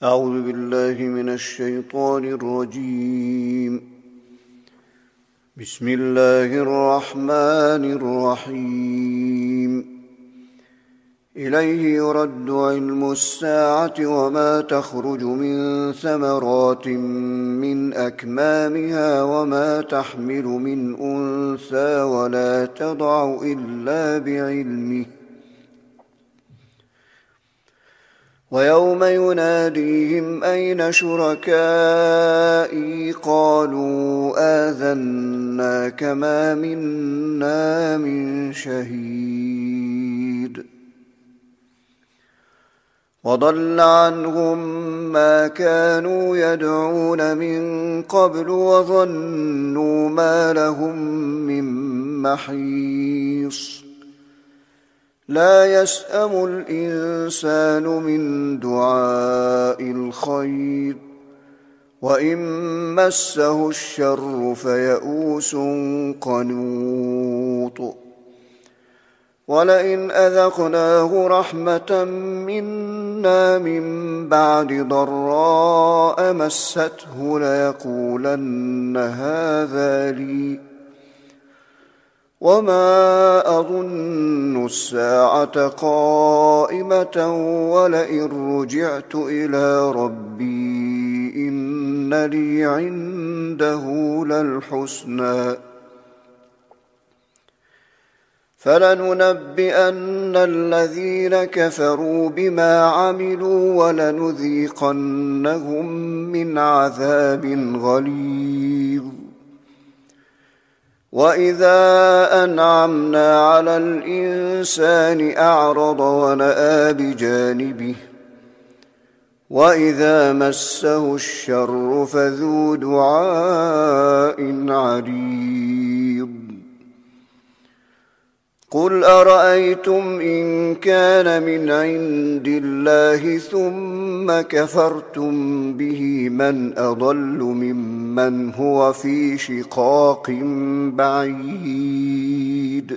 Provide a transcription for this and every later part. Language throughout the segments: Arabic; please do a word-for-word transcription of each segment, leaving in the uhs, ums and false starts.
أعوذ بالله من الشيطان الرجيم. بسم الله الرحمن الرحيم. إليه يرد علم الساعة وما تخرج من ثمرات من أكمامها وما تحمل من أنثى ولا تضع إلا بعلمه، ويوم يناديهم أين شركائي قالوا آذناك ما منا من شهيد، وضل عنهم ما كانوا يدعون من قبل وظنوا ما لهم من محيص. لا يسأم الإنسان من دعاء الخير وإن مسه الشر فيئوس قنوط. ولئن أذقناه رحمة منا من بعد ضراء مسته ليقولن هذا لي وما أظن الساعة قائمة ولئن رجعت إلى ربي إن لي عنده للحسنى فلننبئن الذين كفروا بما عملوا ولنذيقنهم من عذاب غليظ. وإذا أنعمنا على الإنسان أعرض ونأى بجانبه وإذا مسه الشر فذو دعاء عريض. قل أرأيتم إن كان من عند الله ثم كفرتم به من أضل ممن هو في شقاق بعيد.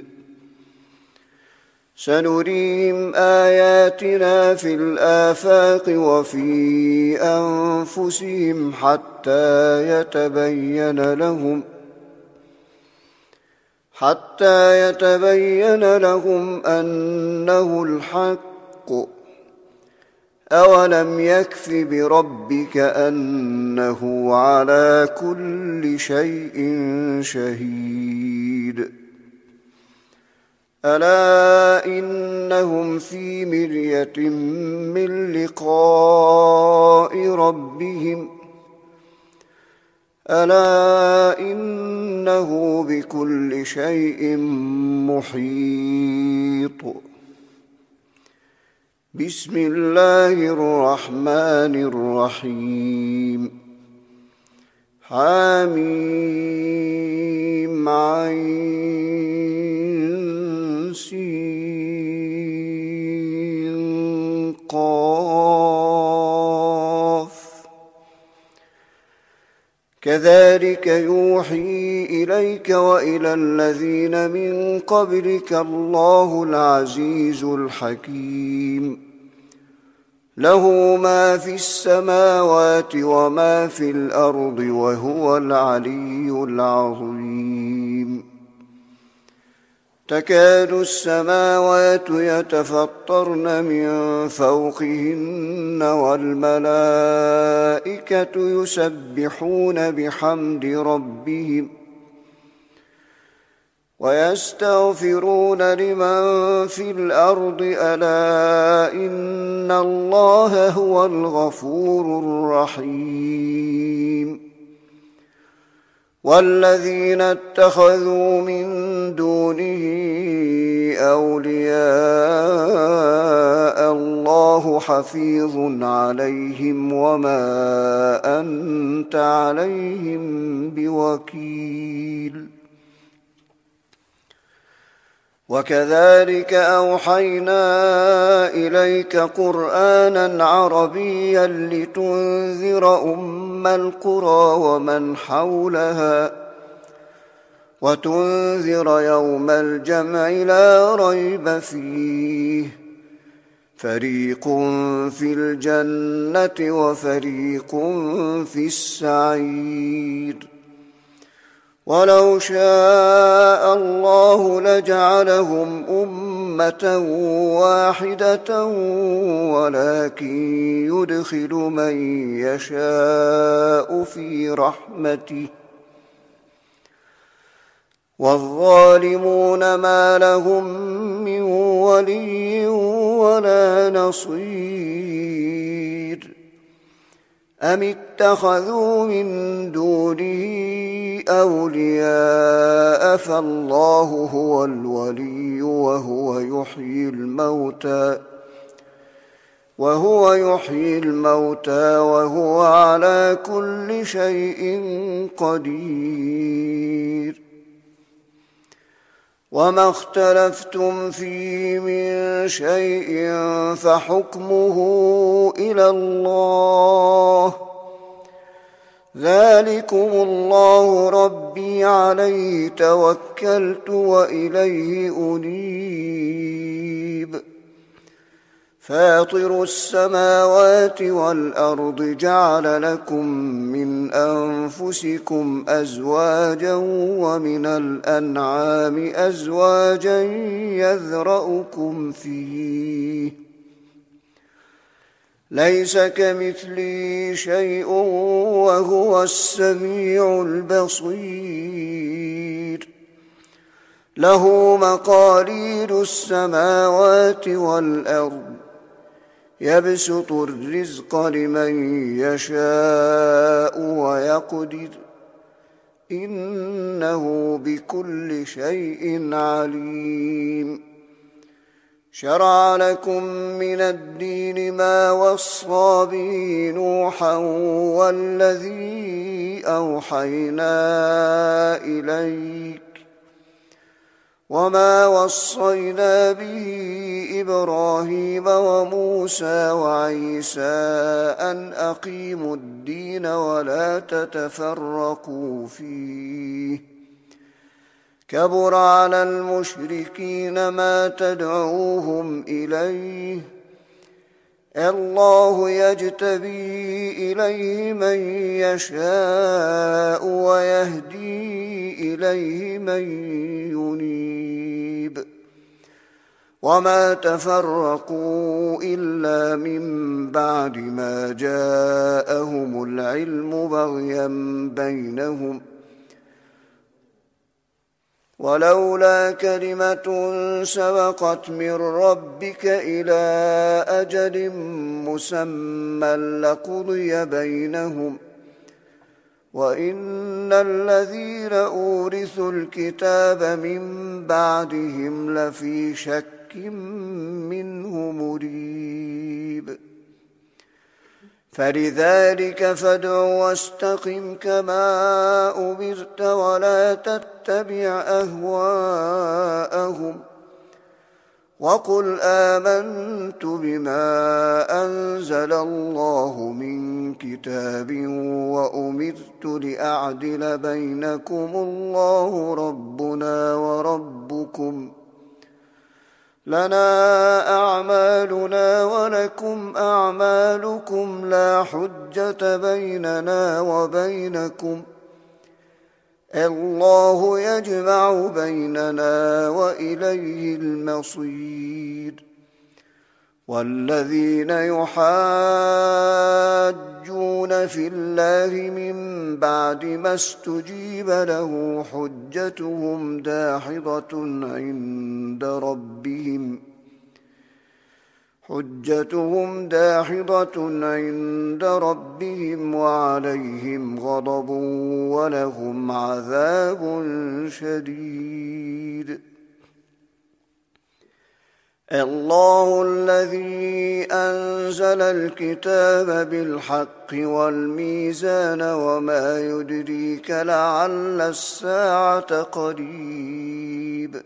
سنريهم آياتنا في الآفاق وفي أنفسهم حتى يتبين لهم حتى يتبين لهم أنه الحق. أولم يكف بربك أنه على كل شيء شهيد. ألا إنهم في مرية من لقاء ربهم ألا إنه بكل شيء محيط. بسم الله الرحمن الرحيم. حميم عين سين قاف كذلك يوحي إليك وإلى الذين من قبلك الله العزيز الحكيم. له ما في السماوات وما في الأرض وهو العلي العظيم. تكاد السماوات يتفطرن من فوقهن والملائكة يسبحون بحمد ربهم ويستغفرون لمن في الأرض ألا إن الله هو الغفور الرحيم. والذين اتخذوا من دونه أولياء الله حفيظ عليهم وما أنت عليهم بوكيل. وكذلك أوحينا إليك قرآنا عربيا لتنذر أم القرى ومن حولها وتنذر يوم الجمع لا ريب فيه فريق في الجنة وفريق في السعير ولو شاء الله لجعلهم أمة واحدة ولكن يدخل من يشاء في رحمته والظالمون ما لهم من ولي ولا نصير أم اتخذوا من دونه أولياء فالله هو الولي وهو يحيي الموتى وهو يحيي الموتى وهو على كل شيء قدير وما اختلفتم فيه من شيء فحكمه إلى الله ذلكم الله ربي عليه توكلت وإليه أنيب فاطر السماوات والأرض جعل لكم من أنفسكم أزواجا ومن الأنعام أزواجا يذرأكم فيه ليس كمثله شيء وهو السميع البصير له مقاليد السماوات والأرض يبسط الرزق لمن يشاء ويقدر إنه بكل شيء عليم شرع لكم من الدين ما وصى به نوحا والذي أوحينا إليك وما وصينا به إبراهيم وموسى وعيسى أن أقيموا الدين ولا تتفرقوا فيه كبر على المشركين ما تدعوهم إليه الله يجتبي إليه من يشاء ويهدي إليه من ينيب وما تفرقوا إلا من بعد ما جاءهم العلم بغيا بينهم ولولا كلمة سبقت من ربك إلى أجل مسمى لقضي بينهم وإن الذين أورثوا الكتاب من بعدهم لفي شك منه مريب فلذلك فادع واستقم كما أمرت ولا تتبع أهواءهم وقل آمنت بما أنزل الله من كتاب وأمرت لأعدل بينكم الله ربنا وربكم لنا أعمالنا ولكم أعمالكم لا حجة بيننا وبينكم الله يجمع بيننا وإليه المصير والذين يحاجون في الله من بعد ما استجيب له حجتهم داحضة عند ربهم حجتهم داحضة عند ربهم وعليهم غضب ولهم عذاب شديد الله الذي أنزل الكتاب بالحق والميزان وما يدريك لعل الساعة قريب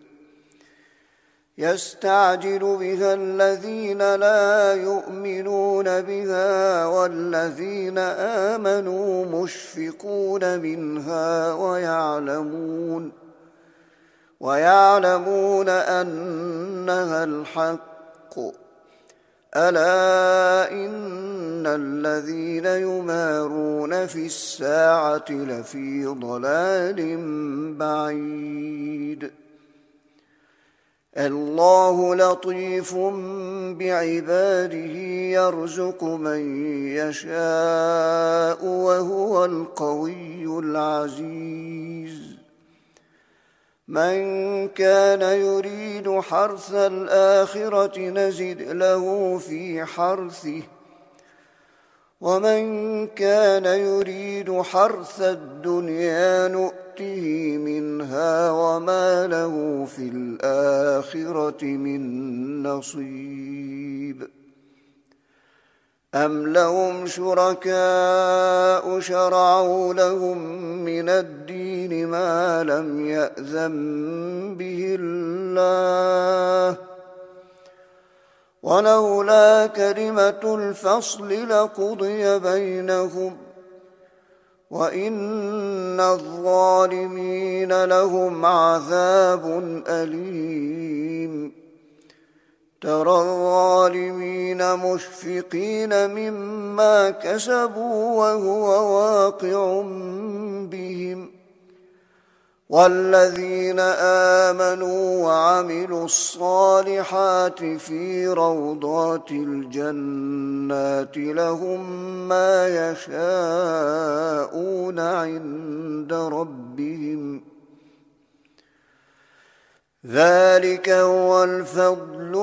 يستعجل بها الذين لا يؤمنون بها والذين آمنوا مشفقون منها ويعلمون ويعلمون أنها الحق ألا إن الذين يمارون في الساعة لفي ضلال بعيد الله لطيف بعباده يرزق من يشاء وهو القوي العزيز من كان يريد حرث الآخرة نزد له في حرثه ومن كان يريد حرث الدنيا نؤته منها وما له في الآخرة من نصيب أم لهم شركاء شرعوا لهم من الدين ما لم يأذن به الله ولولا كلمة الفصل لقضي بينهم وإن الظالمين لهم عذاب أليم ترى الظالمين مشفقين مما كسبوا وهو واقع بهم والذين آمنوا وعملوا الصالحات في روضات الجنات لهم ما يشاءون عند ربهم ذلك هو الفضل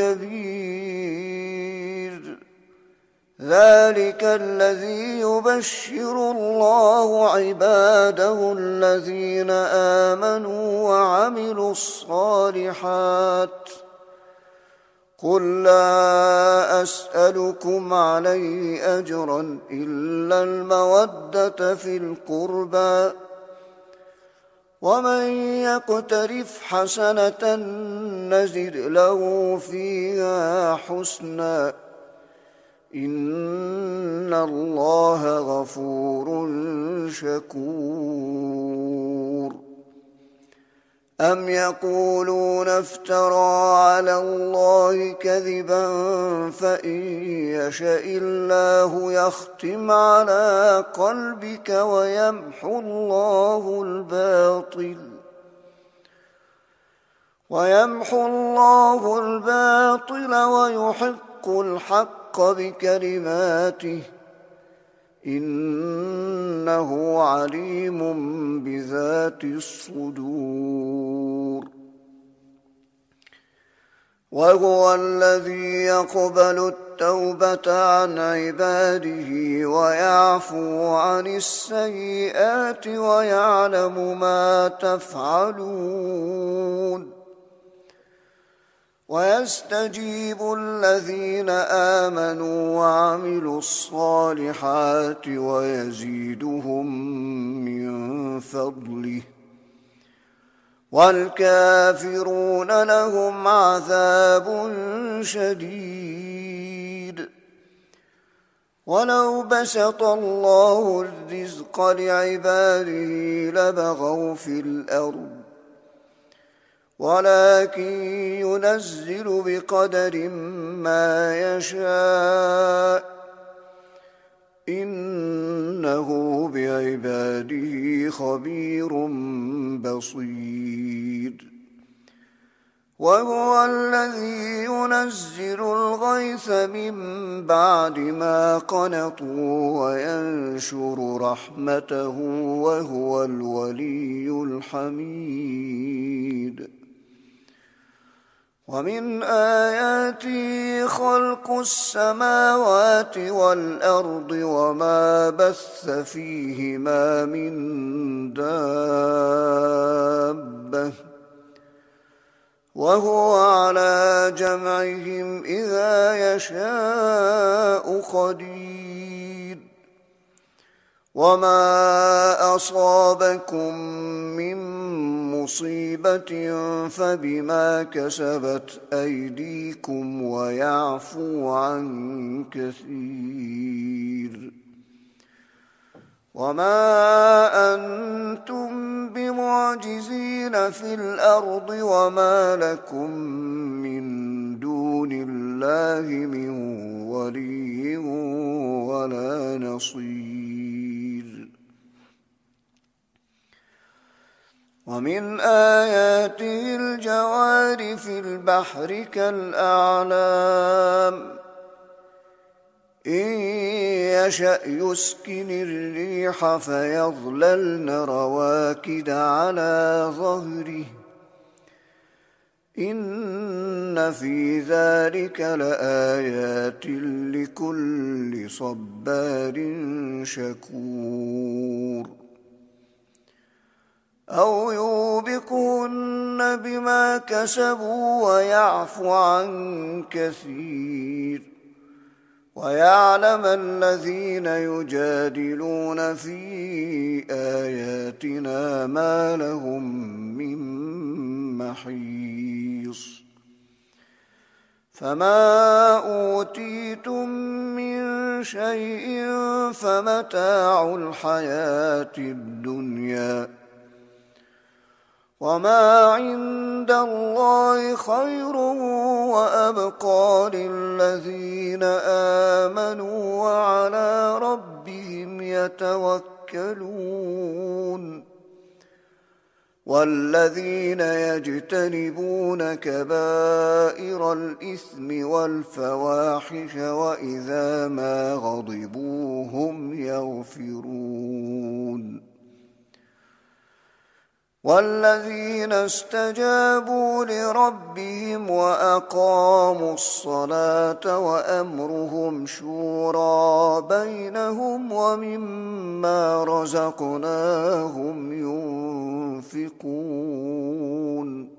الكبير ذلك الذي يبشر الله عباده الذين آمنوا وعملوا الصالحات قل لا أسألكم عليه أجرا إلا المودة في القربى ومن يقترف حسنة نزد له فيها حسنا إن الله غفور شكور أم يقولون افترى على الله كذبا فإن يشاء الله يختم على قلبك ويمحو الله الباطل ويمحو الله الباطل ويحق الحق بكلماته إنه عليم بذات الصدور وهو الذي يقبل التوبة عن عباده ويعفو عن السيئات ويعلم ما تفعلون ويستجيب الذين آمنوا وعملوا الصالحات ويزيدهم من فضله والكافرون لهم عذاب شديد ولو بسط الله الرزق لعباده لبغوا في الأرض ولكن ينزل بقدر ما يشاء إنه بعباده خبير بصير وهو الذي ينزل الغيث من بعد ما قنطوا وينشر رحمته وهو الولي الحميد ومن آياته خلق السماوات والأرض وما بث فيهما من دابة وهو على جمعهم إذا يشاء قدير وما أصابكم من مصيبة فبما كسبت أيديكم ويعفو عن كثير وما أنتم بمعجزين في الأرض وما لكم من دون الله الله من ولي ولا نصير. ومن آياته الجوار في البحر كالأعلام إن يشأ يسكن الريح فيظللن رواكد على ظهره إن في ذلك لآيات لكل صبار شكور. أو يوبقهن بما كسبوا ويعفو عن كثير ويعلم الذين يجادلون في آياتنا ما لهم من محيص. فما أوتيتم من شيء فمتاع الحياة الدنيا وما عند الله خير وأبقى للذين آمنوا وعلى ربهم يتوكلون. والذين يجتنبون كبائر الإثم والفواحش وإذا ما غضبوا هم يغفرون. والذين استجابوا لربهم وأقاموا الصلاة وأمرهم شورى بينهم ومما رزقناهم ينفقون.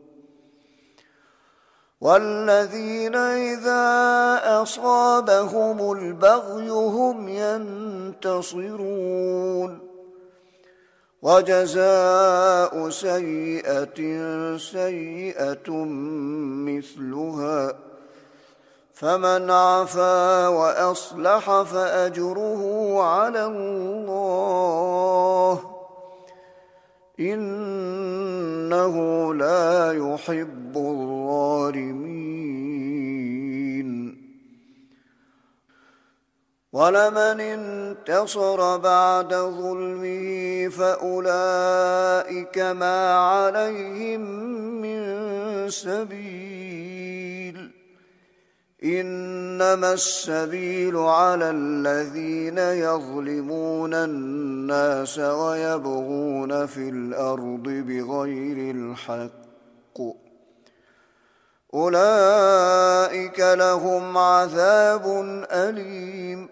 والذين إذا أصابهم البغي هم ينتصرون. وجزاء سيئة سيئة مثلها فمن عفا وأصلح فأجره على الله إنه لا يحب الظالمين. ولمن انتصر بعد ظلمه فأولئك ما عليهم من سبيل إنما السبيل على الذين يظلمون الناس ويبغون في الأرض بغير الحق أولئك لهم عذاب أليم.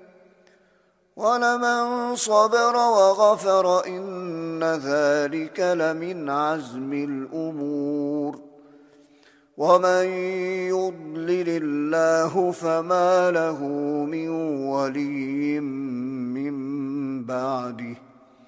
ولمن صبر وغفر إن ذلك لمن عزم الأمور. ومن يضلل الله فما له من ولي من بعده.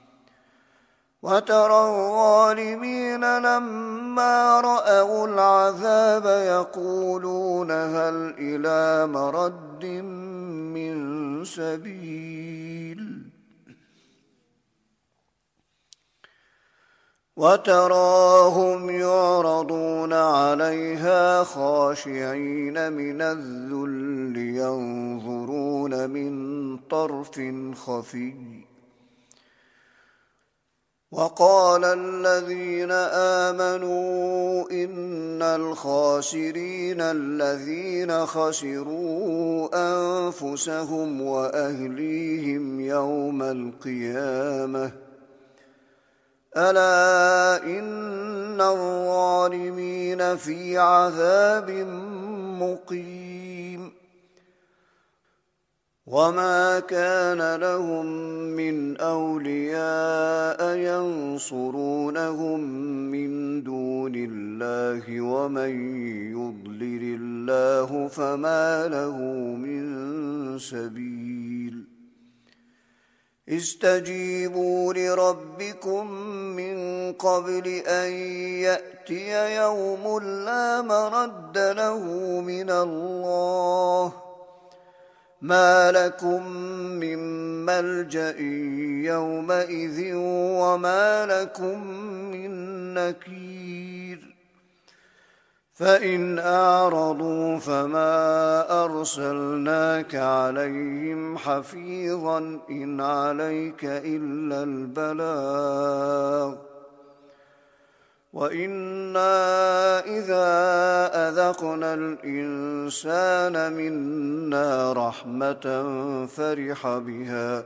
وترى الظالمين لما رأوا العذاب يقولون هل إلى مرد من سبيل. وتراهم يعرضون عليها خاشعين من الذل ينظرون من طرف خفي. وقال الذين آمنوا إن الخاسرين الذين خسروا أنفسهم وأهليهم يوم القيامة ألا إن الظالمين في عذاب مقيم. وما كان لهم من أولياء ينصرونهم من دون الله ومن يضلل الله فما له من سبيل. استجيبوا لربكم من قبل أن يأتي يوم لا مرد له من الله ما لكم من ملجأ يومئذ وما لكم من نكير. فإن أعرضوا فما أرسلناك عليهم حفيظا إن عليك إلا البلاغ وإنا إذا أذقنا الإنسان منا رحمة فرح بها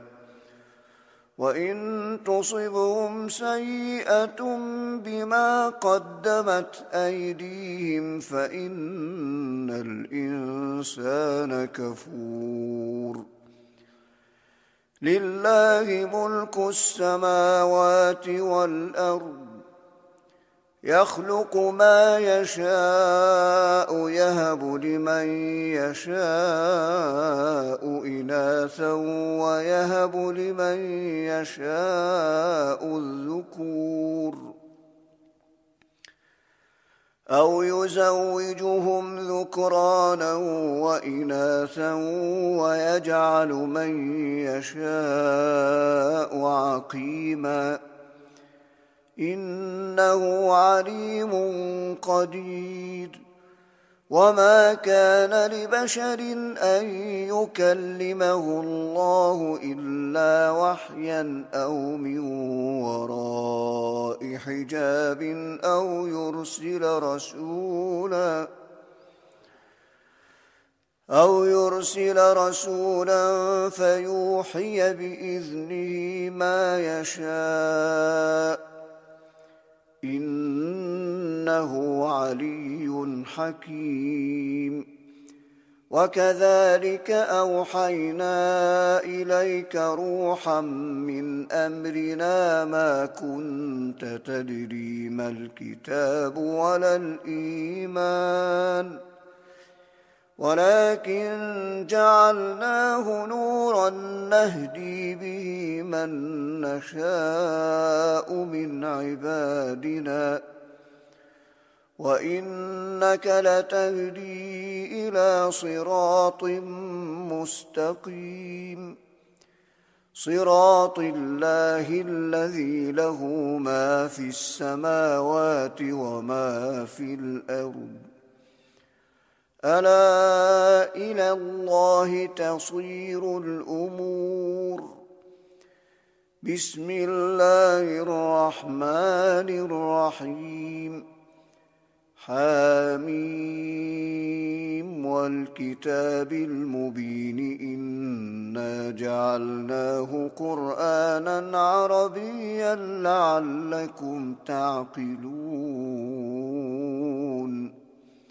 وإن تصبهم سيئة بما قدمت أيديهم فإن الإنسان كفور لله ملك السماوات والأرض يخلق ما يشاء يهب لمن يشاء إناثا ويهب لمن يشاء الذكور أو يزوجهم ذكرانا وإناثا ويجعل من يشاء عقيما إنه عليم قدير وما كان لبشر أن يكلمه الله إلا وحيا أو من وراء حجاب أو يرسل رسولا أو يرسل رسولا فيوحي بإذنه ما يشاء إنه علي حكيم وكذلك أوحينا إليك روحا من أمرنا ما كنت تدري ما الكتاب ولا الإيمان ولكن جعلناه نورا نهدي به من نشاء من عبادنا وإنك لتهدي إلى صراط مستقيم صراط الله الذي له ما في السماوات وما في الأرض ألا إلى الله تصير الأمور بسم الله الرحمن الرحيم حاميم والكتاب المبين إنا جعلناه قرآنا عربيا لعلكم تعقلون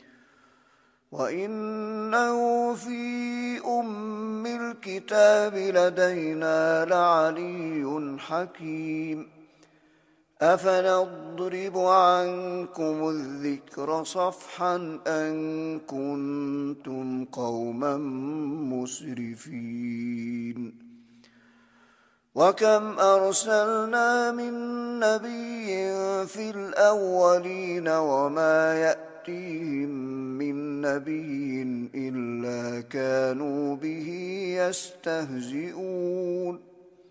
وإنه في أم الكتاب لدينا لعلي حكيم أفنضرب عنكم الذكر صفحا أن كنتم قوما مسرفين وكم أرسلنا من نبي في الأولين وما يأتيهم من نبي إلا كانوا به يستهزئون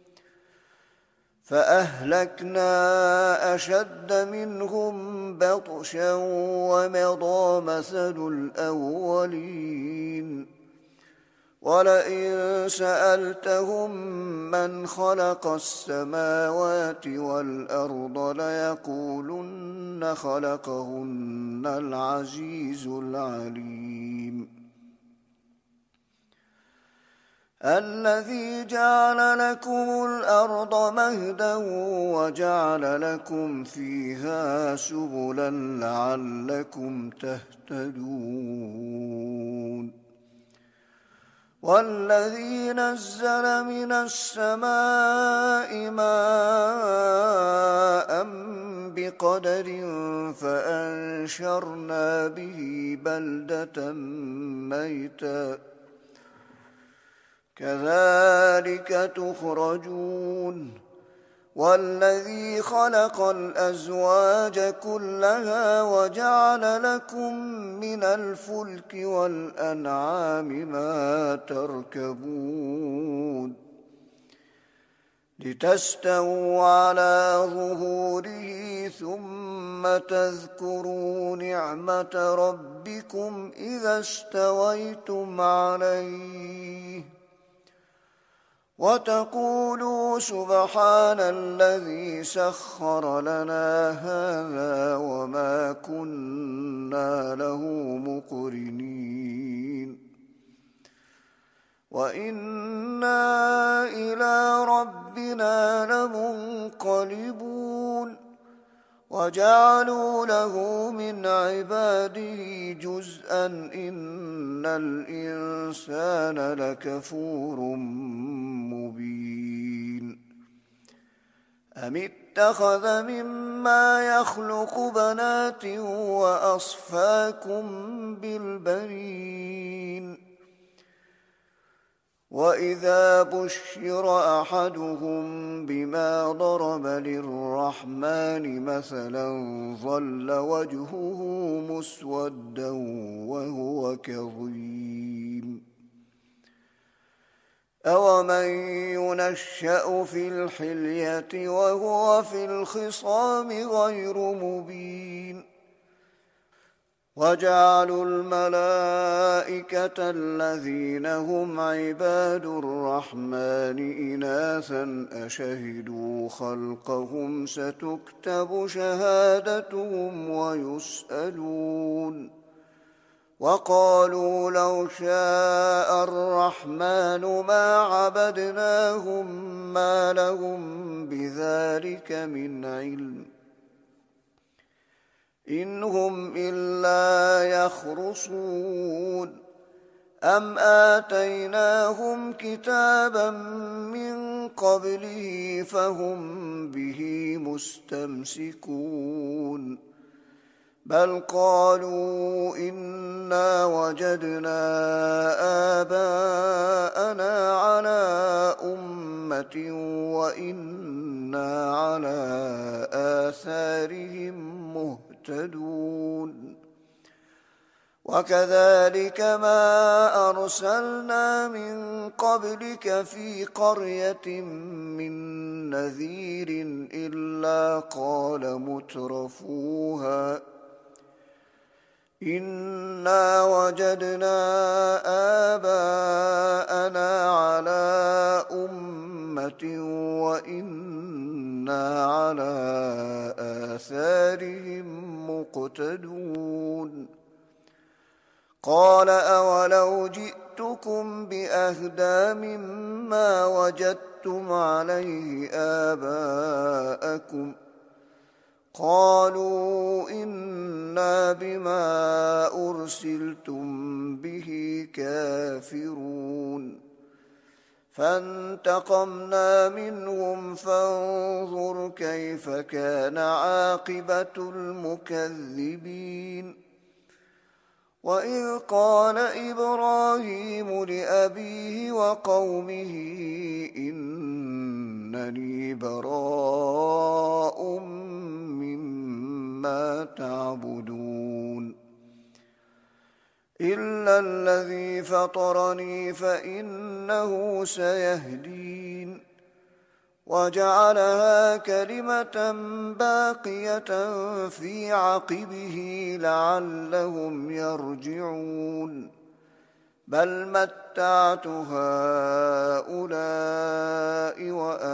فأهلكنا أشد منهم بطشا ومضى مثل الأولين ولئن سألتهم من خلق السماوات والأرض ليقولن خلقهن العزيز العليم الذي جعل لكم الأرض مهدا وجعل لكم فيها سبلا لعلكم تهتدون والذي نزل من السماء ماء بقدر فأنشرنا به بلدة ميتا كذلك تخرجون والذي خلق الأزواج كلها وجعل لكم من الفلك والأنعام ما تركبون لتستووا على ظهوره ثم تذكروا نعمة ربكم إذا استويتم عليه وتقولوا سبحان الذي سخر لنا هذا وما كنا له مقرنين وإنا إلى ربنا لمنقلبون وجعلوا له من عباده جزءا إن الإنسان لكفور مبين أم اتخذ مما يخلق بنات وأصفاكم بالبنين وإذا بشر أحدهم بما ضرب للرحمن مثلا ظل وجهه مسودا وهو كظيم أومن ينشأ في الحلية وهو في الخصام غير مبين وجعلوا الملائكة الذين هم عباد الرحمن إناثا أشهدوا خلقهم ستكتب شهادتهم ويسألون وقالوا لو شاء الرحمن ما عبدناهم ما لهم بذلك من علم إن هم إلا يخرصون أم آتيناهم كتابا من قبله فهم به مستمسكون بل قالوا إنا وجدنا آباءنا على أمة وإنا على آثارهم مهتدون مهتدون وكذلك ما أرسلنا من قبلك في قرية من نذير إلا قال مترفوها إنا وجدنا آباءنا على أمة وإنا على آثارهم مقتدون قال أولو جئتكم بأهدى مما وجدتم عليه آباءكم قالوا إنا بما أرسلتم به كافرون فانتقمنا منهم فانظر كيف كان عاقبة المكذبين وإذ قال إبراهيم لأبيه وقومه إنني براء مما تعبدون إلا الذي فطرني فإنه سيهدين وجعلها كلمة باقية في عقبه لعلهم يرجعون بل متعت هؤلاء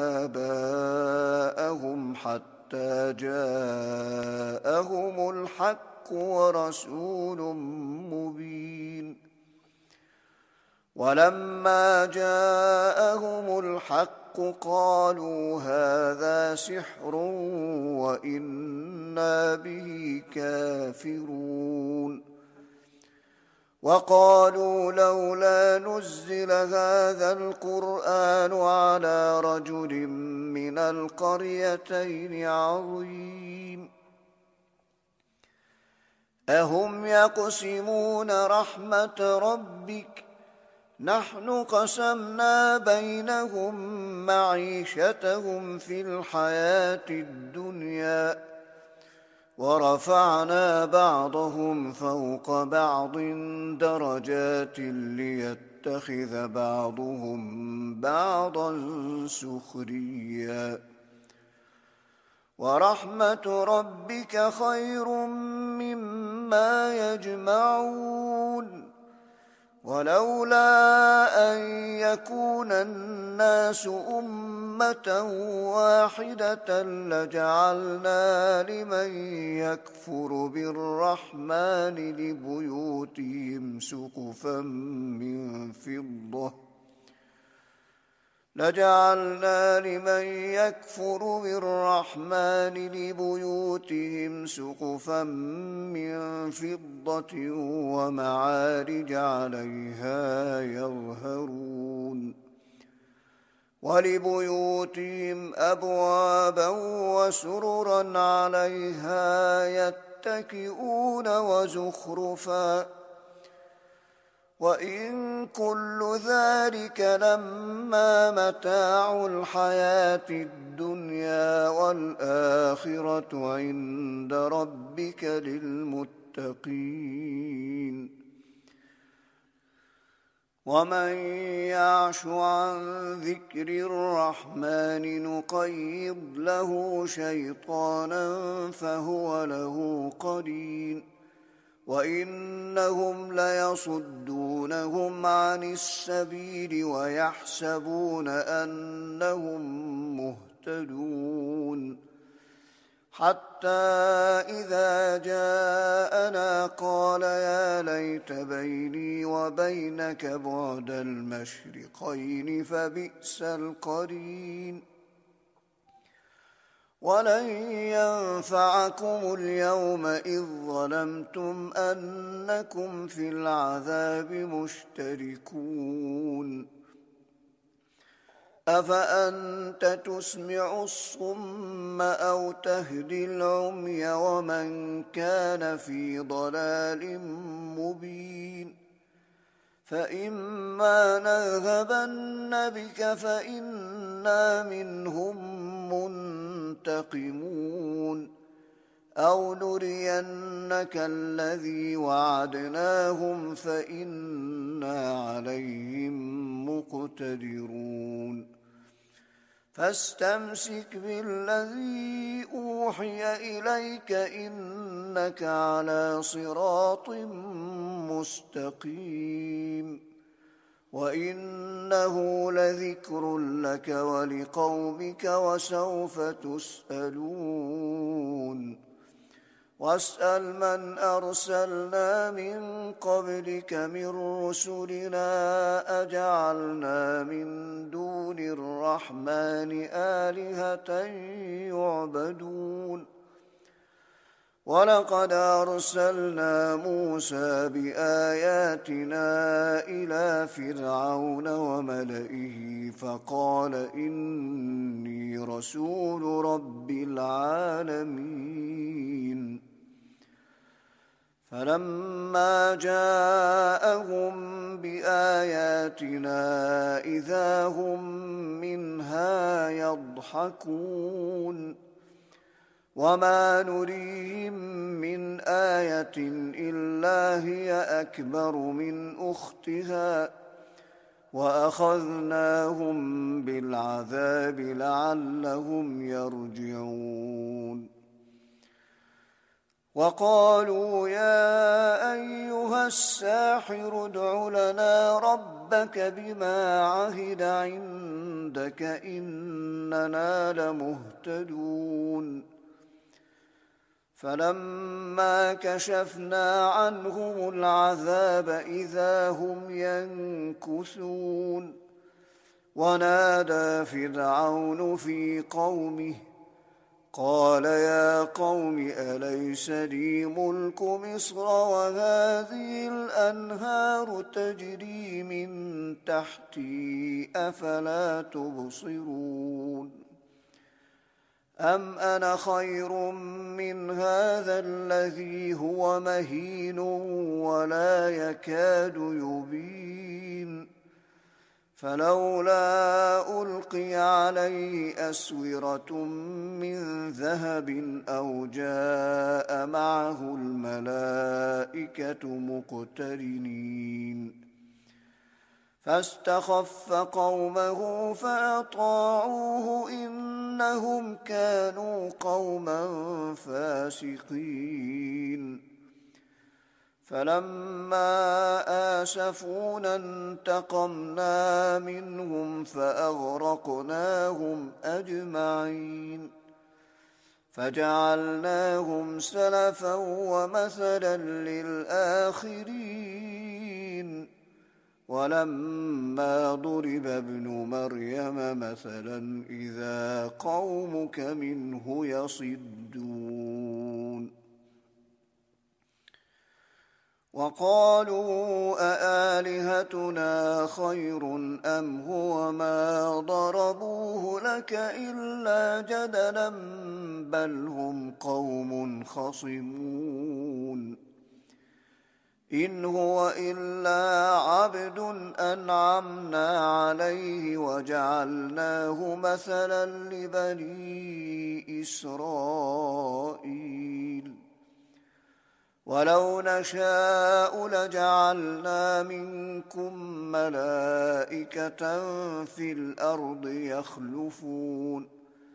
وآباءهم حتى جاءهم الحق ورسول مبين ولما جاءهم الحق قالوا هذا سحر وإنا به كافرون وقالوا لولا نزل هذا القرآن على رجل من القريتين عظيم أهم يقسمون رحمة ربك نحن قسمنا بينهم معيشتهم في الحياة الدنيا ورفعنا بعضهم فوق بعض درجات ليتخذ يتخذ بعضهم بعضا سخريا ورحمة ربك خير مما يجمعون ولولا أن يكون الناس أمة واحدة لجعلنا لمن يكفر بالرحمن لبيوتهم سقفا من فضة لجعلنا لمن يكفر بالرحمن لبيوتهم سقفا من فضة ومعارج عليها يظهرون ولبيوتهم أبوابا وسررا عليها يتكئون وزخرفا وإن كل ذلك لما متاع الحياة الدنيا والآخرة عند ربك للمتقين ومن يعش عن ذكر الرحمن نقيض له شيطانا فهو له قرين وإنهم ليصدونهم عن السبيل ويحسبون أنهم مهتدون حتى إذا جاءنا قال يا ليت بيني وبينك بعد المشرقين فبئس القرين ولن ينفعكم اليوم إذ ظلمتم أنكم في العذاب مشتركون أفأنت تسمع الصم أو تهدي العمي ومن كان في ضلال مبين فإما نذهبن بك فإنا منهم منتقمون أو نرينك الذي وعدناهم فإنا عليهم مقتدرون فاستمسك بالذي أوحي إليك إنك على صراط مستقيم وإنه لذكر لك ولقومك وسوف تسألون واسأل من أرسلنا من قبلك من رسلنا أجعلنا من دون الرحمن آلهة يعبدون ولقد أرسلنا موسى بآياتنا إلى فرعون وملئه فقال إني رسول رب العالمين فلما جاءهم بآياتنا إذا هم منها يضحكون وما نريهم من آية إلا هي أكبر من أختها وأخذناهم بالعذاب لعلهم يرجعون وقالوا يا أيها الساحر ادع لنا ربك بما عهد عندك إننا لمهتدون فلما كشفنا عنهم العذاب إذا هم ينكثون ونادى فرعون في قومه قال يا قوم أليس لي ملك مصر وهذه الأنهار تجري من تحتي أفلا تبصرون أم أنا خير من هذا الذي هو مهين ولا يكاد يبين فلولا ألقي عليه أسورة من ذهب أو جاء معه الملائكة مقترنين فاستخف قومه فأطاعوه إنهم كانوا قوما فاسقين فلما آسفونا انتقمنا منهم فأغرقناهم أجمعين فجعلناهم سلفا ومثلا للآخرين ولما ضرب ابن مريم مثلا إذا قومك منه يصدون وقالوا أآلهتنا خير أم هو ما ضربوه لك إلا جدلا بل هم قوم خصمون إن هو إلا عبد أنعمنا عليه وجعلناه مثلا لبني إسرائيل ولو نشاء لجعلنا منكم ملائكة في الأرض يخلفون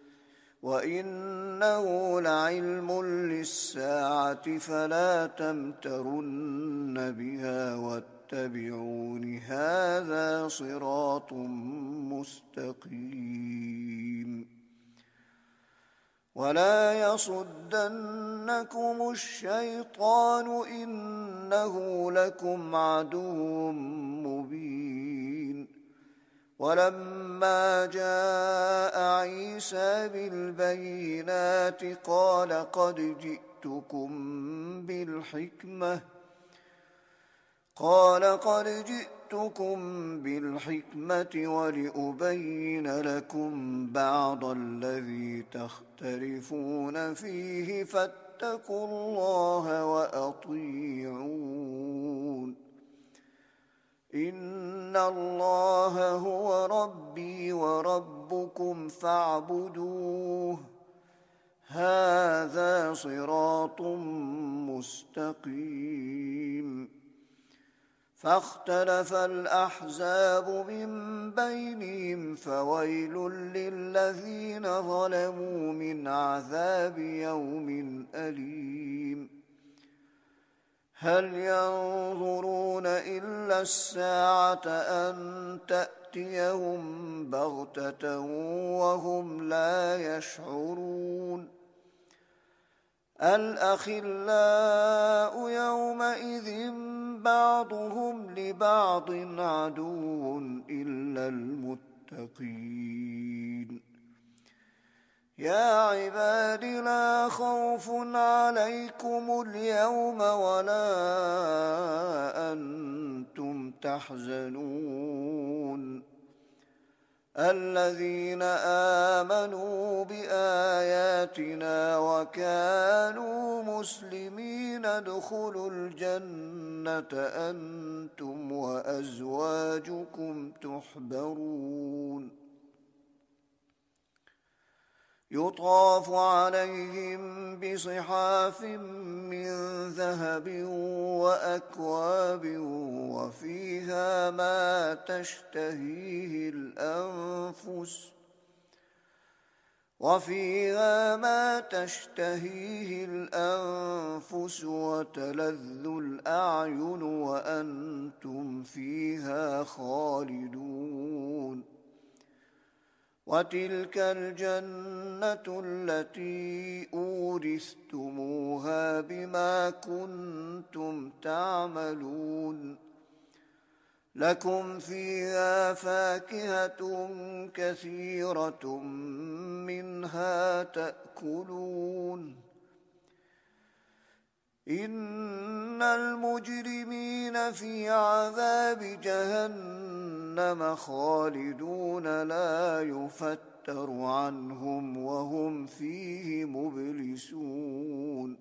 وإنه لعلم للساعة فلا تمترن بها واتبعون هذا صراط مستقيم ولا يصدنكم الشيطان إنه لكم عدو مبين ولما جاء عيسى بالبينات قال قد جئتكم بالحكمة قال قد جئتكم بالحكمة ولأبين لكم بعض الذي تختلفون فيه فاتقوا الله وأطيعون إن الله هو ربي وربكم فاعبدوه هذا صراط مستقيم فاختلف الأحزاب من بينهم فويل للذين ظلموا من عذاب يوم أليم هل ينظرون إلا الساعة أن تأتيهم بغتة وهم لا يشعرون الأخلاء يومئذ بعضهم لبعض عدو إلا المتقين يا عباد لا خوف عليكم اليوم ولا أنتم تحزنون الذين آمنوا بآياتنا وكانوا مسلمين ادخلوا الجنة أنتم وأزواجكم تحبرون يطاف عليهم بصحاف من ذهب وأكواب وفيها ما تشتهيه الأنفس وفيها ما تشتهيه الأنفس وتلذ الأعين وأنتم فيها خالدون وتلك الجنة التي أورثتموها بما كنتم تعملون لكم فيها فاكهة كثيرة منها تأكلون إن المجرمين في عذاب جهنم خالدون لا يفتر عنهم وهم فيه مبلسون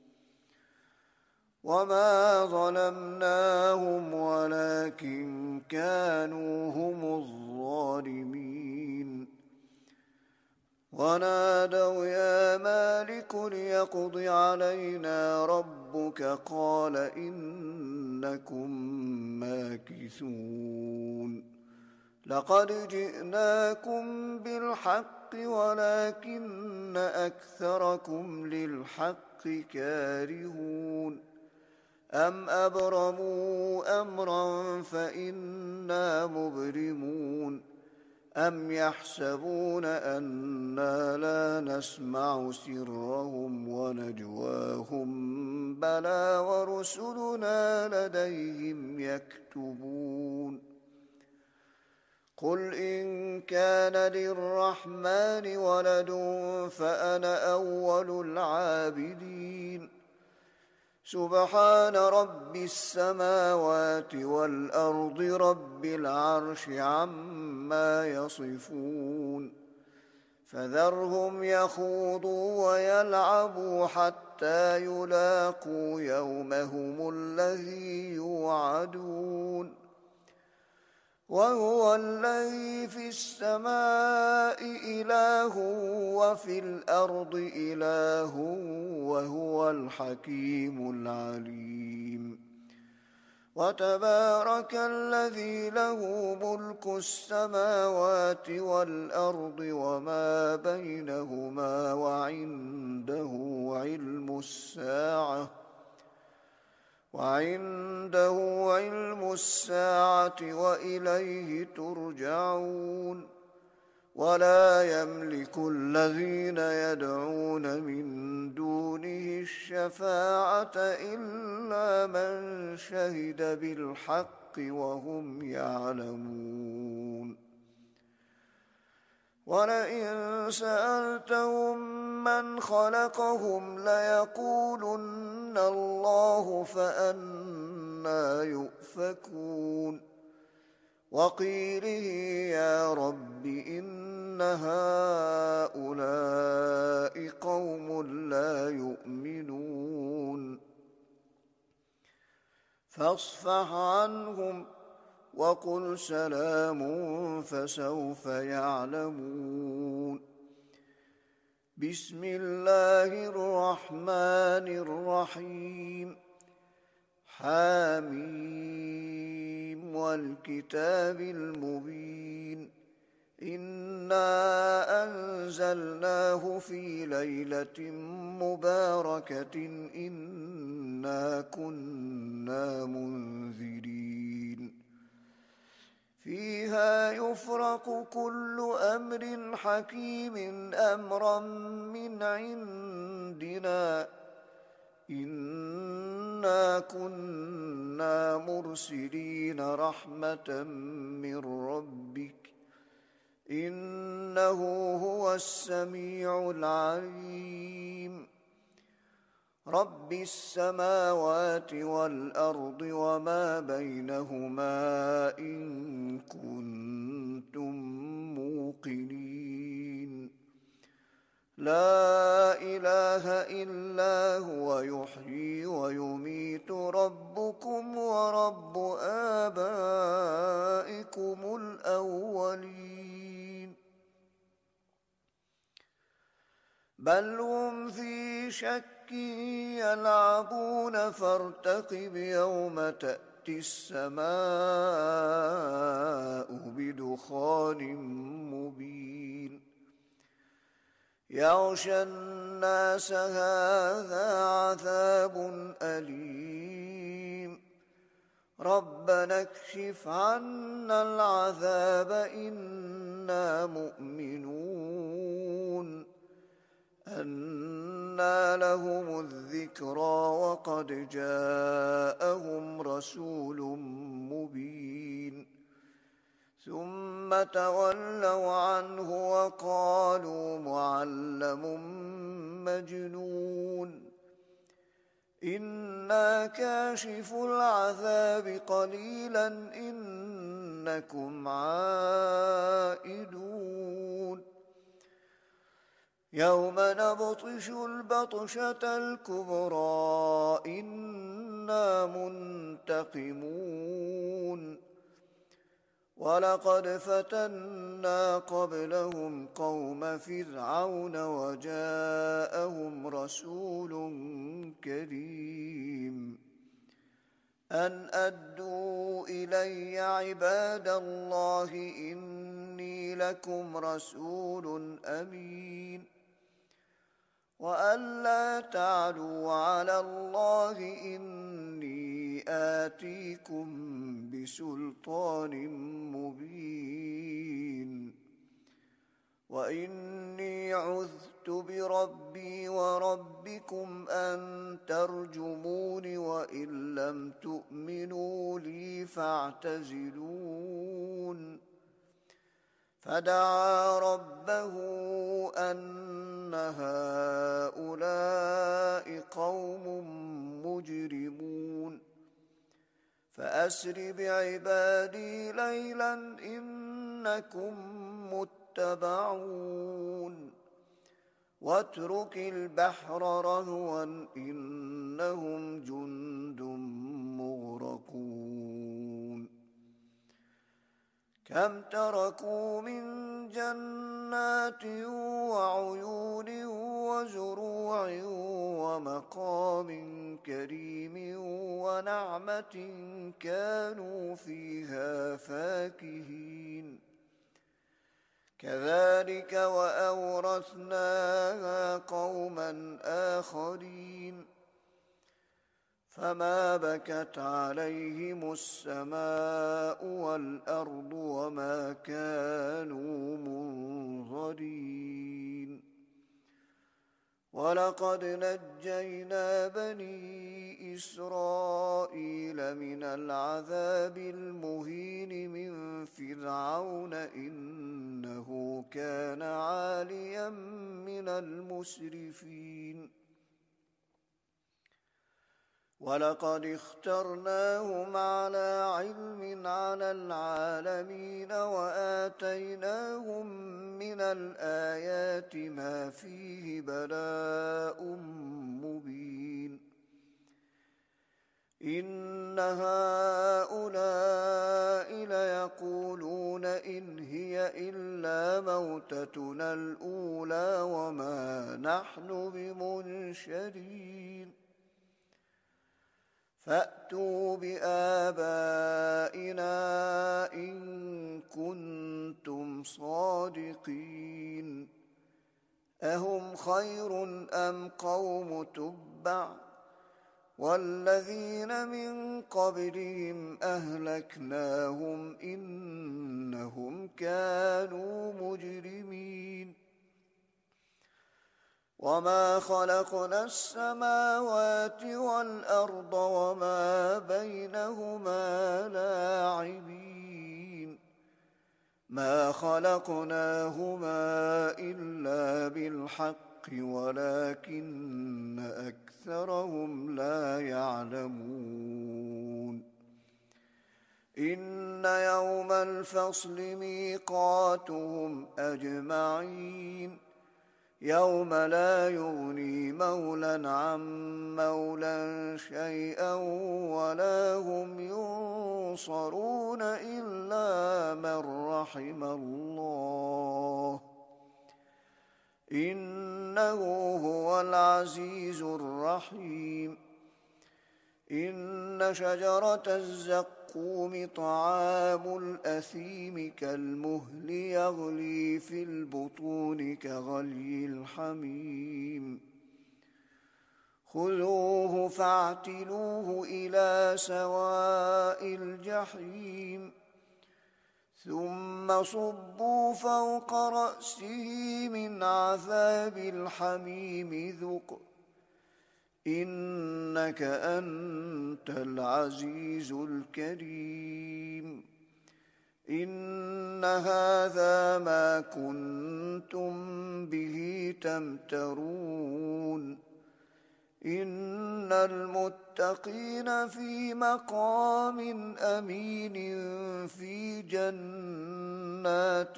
وما ظلمناهم ولكن كانوا هم الظالمين ونادوا يا مالك ليقض علينا ربنا ربك قال إنكم ماكثون لقد جئناكم بالحق ولكن أكثركم للحق كارهون أم أبرموا أمرا فإنا مبرمون أم يحسبون أنا لا نسمع سرهم ونجواهم بلى ورسلنا لديهم يكتبون قل إن كان للرحمن ولد فأنا أول العابدين سبحان رب السماوات والأرض رب العرش عما يصفون فذرهم يخوضوا ويلعبوا حتى يلاقوا يومهم الذي يوعدون وهو الذي في السماء إله وفي الأرض إله وهو الحكيم العليم وتبارك الذي له ملك السماوات والأرض وما بينهما وعنده علم الساعة وعنده علم الساعة وإليه ترجعون ولا يملك الذين يدعون من دونه الشفاعة إلا من شهد بالحق وهم يعلمون ولئن سألتهم من خلقهم ليقولن الله فأنى يؤفكون وقيله يا رب إن هؤلاء قوم لا يؤمنون فاصفح عنهم وقل سلام فسوف يعلمون بسم الله الرحمن الرحيم حاميم والكتاب المبين إنا أنزلناه في ليلة مباركة إنا كنا منذرين فيها يفرق كل أمر حكيم أمرا من عندنا إنا كنا مرسلين رحمة من ربك إنه هو السميع العليم رب السماوات والأرض وما بينهما إن كنتم موقنين لا إله إلا هو يحيي ويميت ربكم ورب آبائكم الأولين بل هم في شك يلعبون فارتقب يوم تأتي السماء بدخان مبين يغشى الناس هذا عذاب أليم ربنا اكشف عنا العذاب إنا مؤمنون أنى لهم الذكرى وقد جاءهم رسول مبين ثم تولوا عنه وقالوا معلم مجنون إنا كاشف العذاب قليلا إنكم عائدون يوم نبطش البطشة الكبرى إنا منتقمون ولقد فتنا قبلهم قوم فرعون وجاءهم رسول كريم أن أدوا إلي عباد الله إني لكم رسول أمين وأن لا تعلوا على الله إني آتيكم بسلطان مبين وإني عذت بربي وربكم أن ترجمون وإن لم تؤمنوا لي فاعتزلون فدعا ربه أن هؤلاء قوم مجرمون فأسر بعبادي ليلا إنكم متبعون واترك البحر رهوا إنهم جند مغرقون كم تركوا من جنات وعيون وزروع ومقام كريم ونعمة كانوا فيها فاكهين كذلك وأورثناها قوما آخرين فما بكت عليهم السماء والأرض وما كانوا منظرين ولقد نجينا بني إسرائيل من العذاب المهين من فرعون إنه كان عاليا من المسرفين ولقد اخترناهم على علم على العالمين وآتيناهم من الآيات ما فيه بلاء مبين إن هؤلاء ليقولون إن هي إلا موتتنا الأولى وما نحن بمنشرين فأتوا بآبائنا إن كنتم صادقين أهم خير أم قوم تبع والذين من قبلهم أهلكناهم إنهم كانوا مجرمين وما خلقنا السماوات والأرض وما بينهما لاعبين ما خلقناهما إلا بالحق ولكن أكثرهم لا يعلمون إن يوم الفصل ميقاتهم أجمعين يوم لا يغني مولى عن مولى شيئا ولا هم ينصرون إلا من رحم الله إنه هو العزيز الرحيم إن شجرة الزقوم طعام الأثيم كالمهل يغلي في البطون كغلي الحميم خذوه فاعتلوه إلى سواء الجحيم ثم صبوا فوق رأسه من عذاب الحميم ذق إنك أنت العزيز الكريم إن هذا ما كنتم به تمترون إن المتقين في مقام أمين في جنات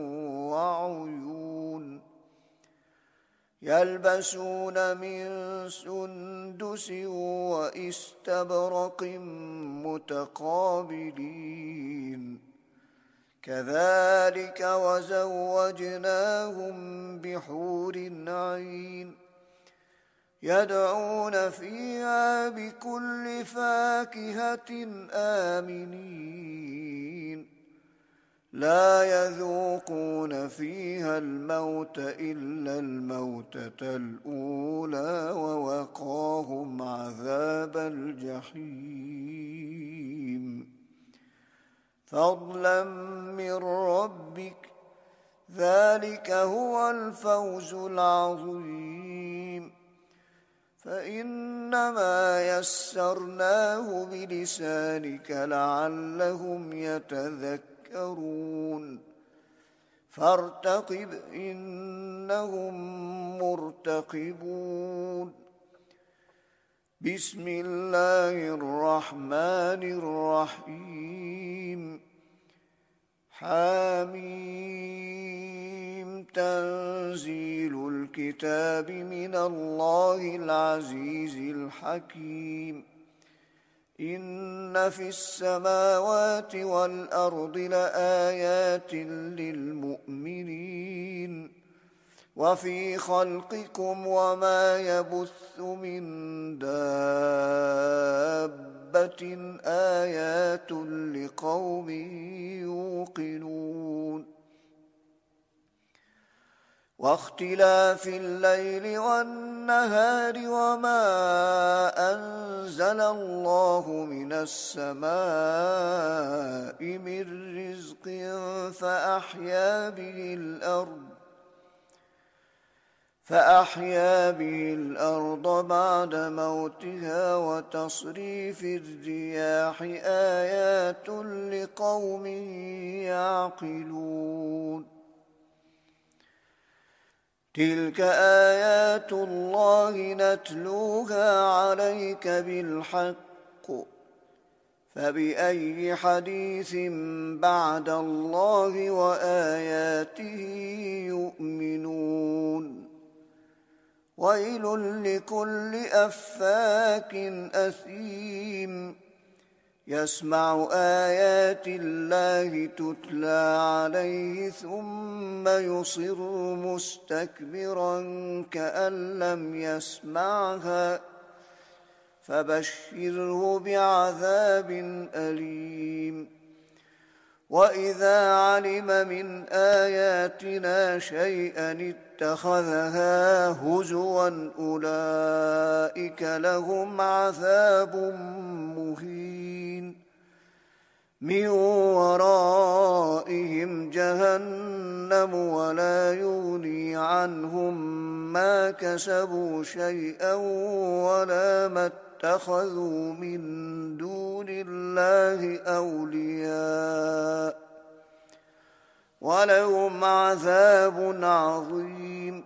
وعيون يلبسون من سندس وإستبرق متقابلين كذلك وزوجناهم بحور عين يدعون فيها بكل فاكهة آمنين لا يذوقون فيها الموت إلا الموتة الأولى ووقاهم عذاب الجحيم فضلا من ربك ذلك هو الفوز العظيم فإنما يسرناه بلسانك لعلهم يتذكرون فارتقب إنهم مرتقبون بسم الله الرحمن الرحيم حميم تنزيل الكتاب من الله العزيز الحكيم إن في السماوات والأرض لآيات للمؤمنين وفي خلقكم وما يبث من دابة آيات لقوم يوقنون واختلاف الليل والنهار وما أنزل الله من السماء من رزق فأحيا به الأرض فأحيا به الأرض بعد موتها وتصريف الرياح آيات لقوم يعقلون تلك آيات الله نتلوها عليك بالحق فبأي حديث بعد الله وآياته يؤمنون ويل لكل أفاك أثيم يسمع آيات الله تتلى عليه ثم يصر مستكبرا كأن لم يسمعها فبشره بعذاب أليم وإذا علم من آياتنا شيئا اتخذها هزوا أولئك لهم عذاب مهين من ورائهم جهنم ولا يغني عنهم ما كسبوا شيئا ولا ما اتخذوا من دون الله أولياء ولهم عذاب عظيم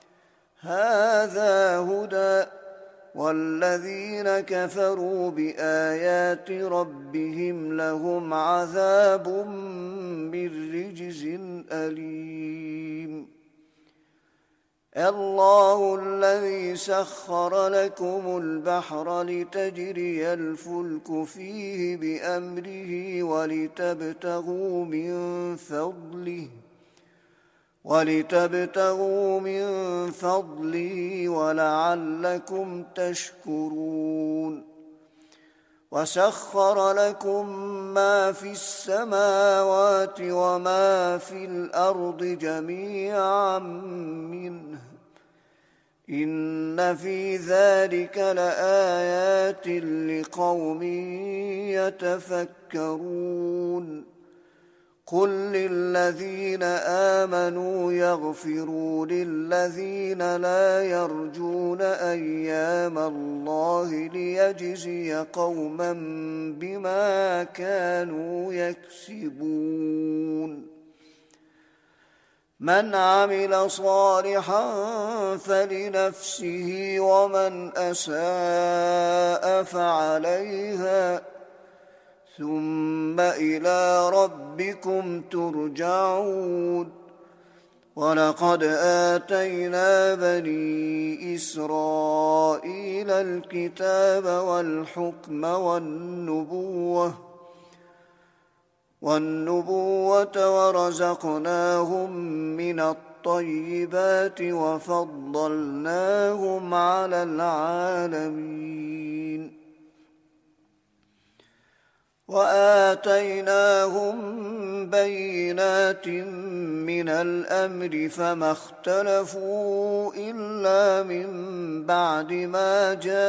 هذا هدى والذين كفروا بآيات ربهم لهم عذاب من رجز أليم الله الذي سخر لكم البحر لتجري الفلك فيه بأمره ولتبتغوا من فضله ولتبتغوا من فضله ولعلكم تشكرون وسخر لكم ما في السماوات وما في الأرض جميعا منه إن في ذلك لآيات لقوم يتفكرون قل للذين آمنوا يغفروا للذين لا يرجون أيام الله ليجزي قوما بما كانوا يكسبون من عمل صالحا فلنفسه ومن أساء فعليها ثم إلى ربكم ترجعون ولقد آتينا بني إسرائيل الكتاب والحكم والنبوة والنبوة ورزقناهم من الطيبات وفضلناهم على العالمين وآتيناهم بينات من الأمر فما اختلفوا إلا من بعد ما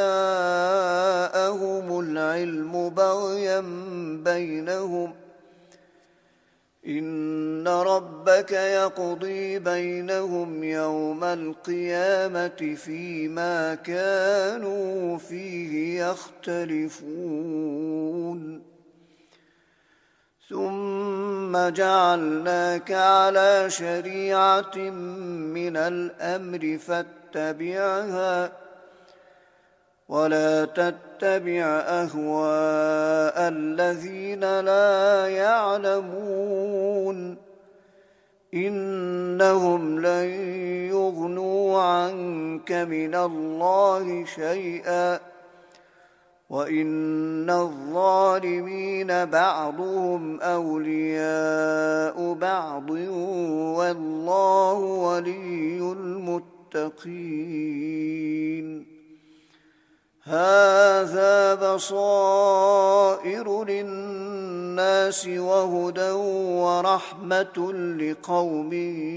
جاءهم العلم بغيا بينهم إن ربك يقضي بينهم يوم القيامة فيما كانوا فيه يختلفون ثم جعلناك على شريعة من الأمر فاتبعها ولا تتبع أهواء الذين لا يعلمون إنهم لن يغنوا عنك من الله شيئا وإن الظالمين بعضهم أولياء بعض والله ولي المتقين هذا بصائر للناس وهدى ورحمة لقوم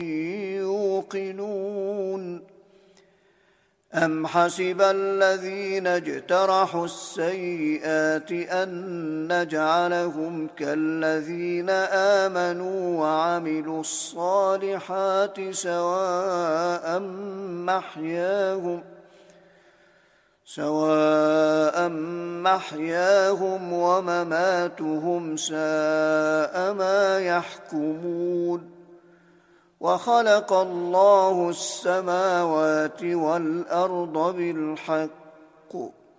يوقنون أم حسب الذين اجترحوا السيئات أن نجعلهم كالذين آمنوا وعملوا الصالحات سواء محياهم سواء محياهم ومماتهم ساء ما يحكمون وخلق الله السماوات والأرض بالحق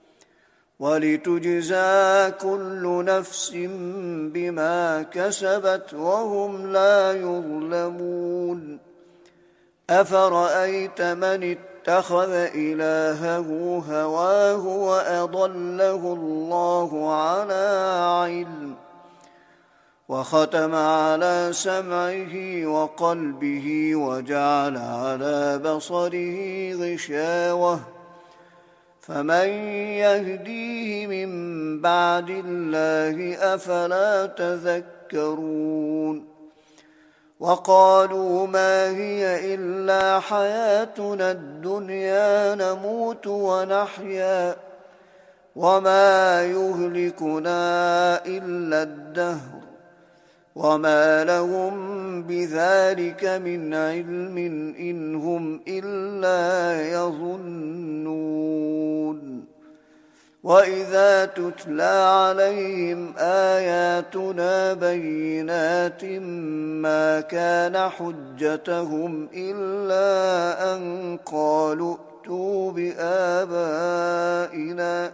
ولتجزى كل نفس بما كسبت وهم لا يظلمون أفرأيت من اتخذ إلهه هواه وأضله الله على علم وختم على سمعه وقلبه وجعل على بصره غشاوة فمن يهديه من بعد الله أفلا تذكرون وقالوا ما هي إلا حياتنا الدنيا نموت ونحيا وما يهلكنا إلا الدهر وما لهم بذلك من علم إن هم إلا يظنون وإذا تتلى عليهم آياتنا بينات ما كان حجتهم إلا أن قالوا ائتوا بآبائنا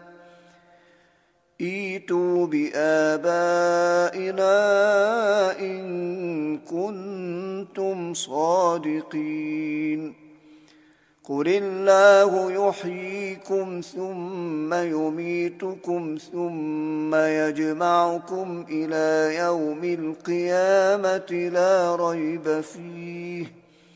ائتوا بآبائنا إن كنتم صادقين قل الله يحييكم ثم يميتكم ثم يجمعكم إلى يوم القيامة لا ريب فيه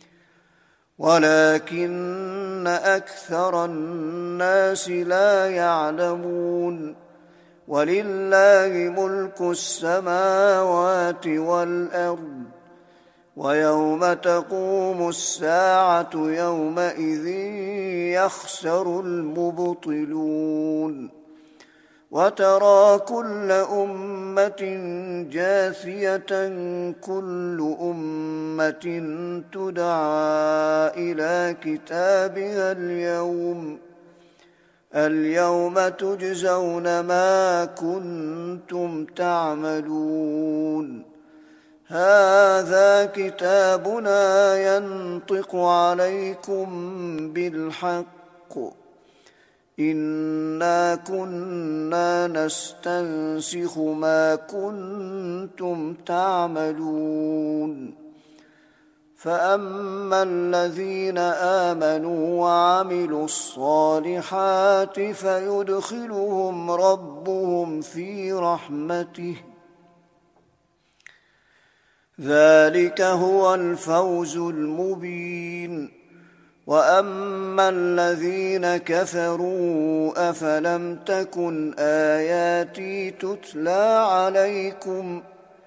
ولكن أكثر الناس لا يعلمون ولله ملك السماوات والأرض ويوم تقوم الساعة يومئذ يخسر المبطلون وترى كل أمة جاثية كل أمة تدعى إلى كتابها اليوم اليوم تجزون ما كنتم تعملون هذا كتابنا ينطق عليكم بالحق إنا كنا نستنسخ ما كنتم تعملون فأما الذين آمنوا وعملوا الصالحات فيدخلهم ربهم في رحمته ذلك هو الفوز المبين. وأما الذين كفروا أفلم تكن آياتي تتلى عليكم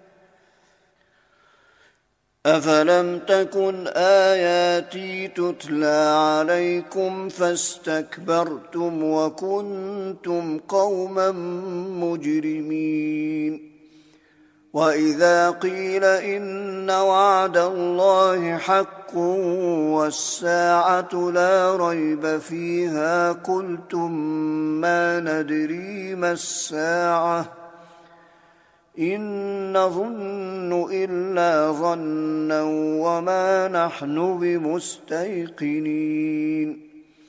أفلم تكن آياتي تتلى عليكم فاستكبرتم وكنتم قوما مجرمين. وإذا قيل إن وعد الله حق والساعة لا ريب فيها قلتم ما ندري ما الساعة إن نظن إلا ظنا وما نحن بمستيقنين.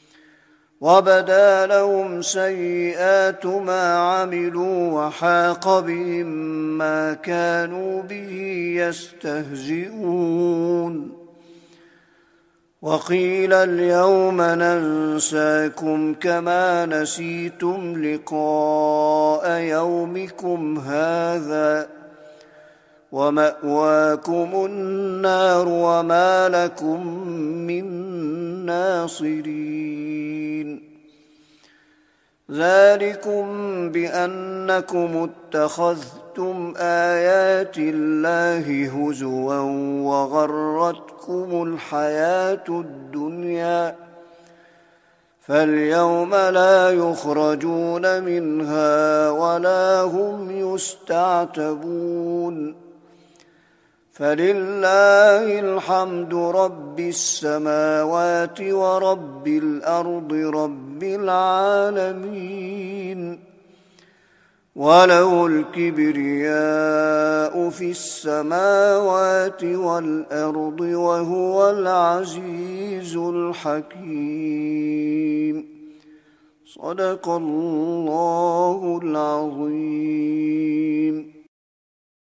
وبدا لهم سيئات ما عملوا وحاق بهم ما كانوا به يستهزئون. وقيل اليوم ننساكم كما نسيتم لقاء يومكم هذا ومأواكم النار وما لكم من ناصرين. ذلكم بأنكم اتخذتم آيات الله هزوا وغرتكم الحياة الدنيا فاليوم لا يخرجون منها ولا هم يستعتبون. فلله الحمد رب السماوات ورب الأرض رب العالمين. وله الكبرياء في السماوات والأرض وهو العزيز الحكيم. صدق الله العظيم.